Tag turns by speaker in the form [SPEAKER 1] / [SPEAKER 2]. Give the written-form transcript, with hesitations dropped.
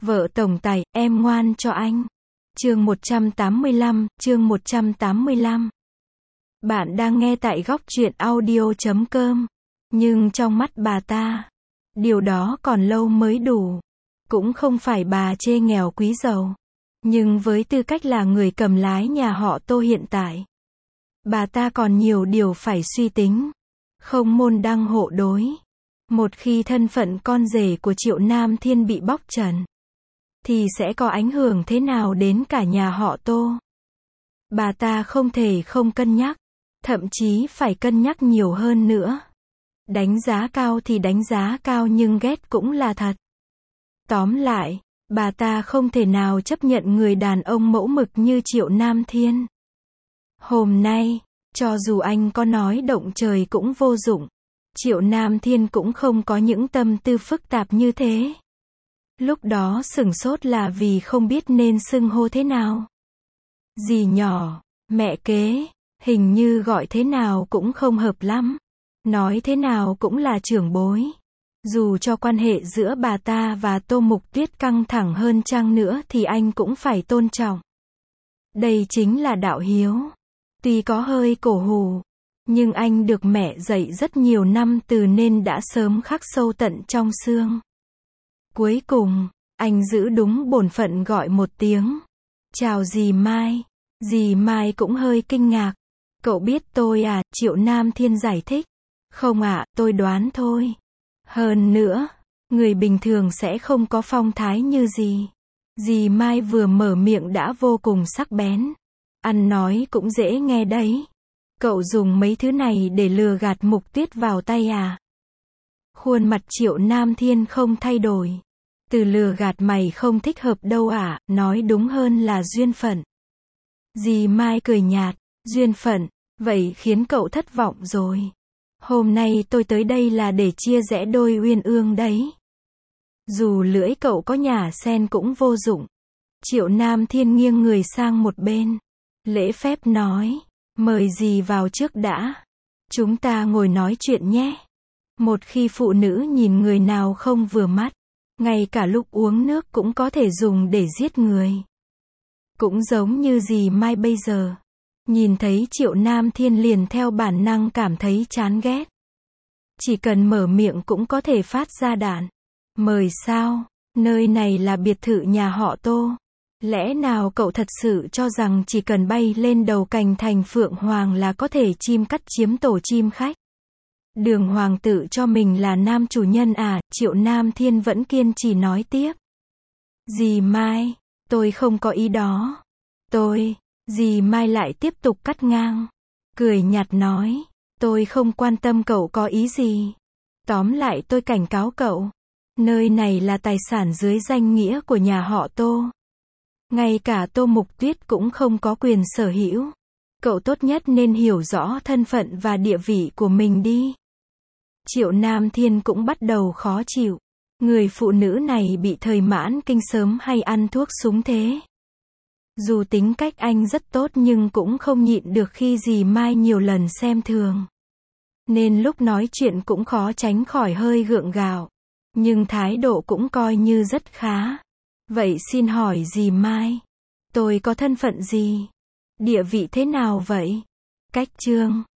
[SPEAKER 1] Vợ tổng tài, em ngoan cho anh. Chương 185. Bạn đang nghe tại góc truyện audio.com. Nhưng trong mắt bà ta, điều đó còn lâu mới đủ. Cũng không phải bà chê nghèo quý giàu. Nhưng với tư cách là người cầm lái nhà họ Tô hiện tại, bà ta còn nhiều điều phải suy tính. Không môn đăng hộ đối. Một khi thân phận con rể của Triệu Nam Thiên bị bóc trần, thì sẽ có ảnh hưởng thế nào đến cả nhà họ Tô. Bà ta không thể không cân nhắc, thậm chí phải cân nhắc nhiều hơn nữa. Đánh giá cao thì đánh giá cao nhưng ghét cũng là thật. Tóm lại, bà ta không thể nào chấp nhận người đàn ông mẫu mực như Triệu Nam Thiên. Hôm nay, cho dù anh có nói động trời cũng vô dụng. Triệu Nam Thiên cũng không có những tâm tư phức tạp như thế. Lúc đó sửng sốt là vì không biết nên xưng hô thế nào. Dì nhỏ, mẹ kế, hình như gọi thế nào cũng không hợp lắm. Nói thế nào cũng là trưởng bối. Dù cho quan hệ giữa bà ta và Tô Mục Tuyết căng thẳng hơn chăng nữa thì anh cũng phải tôn trọng. Đây chính là đạo hiếu. Tuy có hơi cổ hủ, nhưng anh được mẹ dạy rất nhiều năm từ nên đã sớm khắc sâu tận trong xương. Cuối cùng, anh giữ đúng bổn phận gọi một tiếng. Chào dì Mai. Dì Mai cũng hơi kinh ngạc. Cậu biết tôi à? Triệu Nam Thiên giải thích. Không ạ, tôi đoán thôi. Hơn nữa, người bình thường sẽ không có phong thái như dì. Dì Mai vừa mở miệng đã vô cùng sắc bén. Ăn nói cũng dễ nghe đấy. Cậu dùng mấy thứ này để lừa gạt Mục Tuyết vào tay à? Khuôn mặt Triệu Nam Thiên không thay đổi. Từ lừa gạt mày không thích hợp đâu à, nói đúng hơn là duyên phận. Dì Mai cười nhạt, duyên phận, vậy khiến cậu thất vọng rồi. Hôm nay tôi tới đây là để chia rẽ đôi uyên ương đấy. Dù lưỡi cậu có nhả sen cũng vô dụng. Triệu Nam Thiên nghiêng người sang một bên. Lễ phép nói, mời dì vào trước đã. Chúng ta ngồi nói chuyện nhé. Một khi phụ nữ nhìn người nào không vừa mắt, ngay cả lúc uống nước cũng có thể dùng để giết người. Cũng giống như dì Mai bây giờ. Nhìn thấy Triệu Nam Thiên liền theo bản năng cảm thấy chán ghét. Chỉ cần mở miệng cũng có thể phát ra đạn. Mời sao? Nơi này là biệt thự nhà họ Tô. Lẽ nào cậu thật sự cho rằng chỉ cần bay lên đầu cành thành phượng hoàng là có thể chim cắt chiếm tổ chim khách? Đường hoàng tự cho mình là nam chủ nhân à? Triệu Nam Thiên vẫn kiên trì nói tiếp. Dì Mai, tôi không có ý đó. Dì Mai lại tiếp tục cắt ngang. Cười nhạt nói, tôi không quan tâm cậu có ý gì. Tóm lại tôi cảnh cáo cậu. Nơi này là tài sản dưới danh nghĩa của nhà họ Tô. Ngay cả Tô Mục Tuyết cũng không có quyền sở hữu. Cậu tốt nhất nên hiểu rõ thân phận và địa vị của mình đi. Triệu Nam Thiên cũng bắt đầu khó chịu. Người phụ nữ này bị thời mãn kinh sớm hay ăn thuốc súng thế? Dù tính cách anh rất tốt nhưng cũng không nhịn được khi dì Mai nhiều lần xem thường. Nên lúc nói chuyện cũng khó tránh khỏi hơi gượng gạo. Nhưng thái độ cũng coi như rất khá. Vậy xin hỏi dì Mai, tôi có thân phận gì? Địa vị thế nào vậy? Cách chương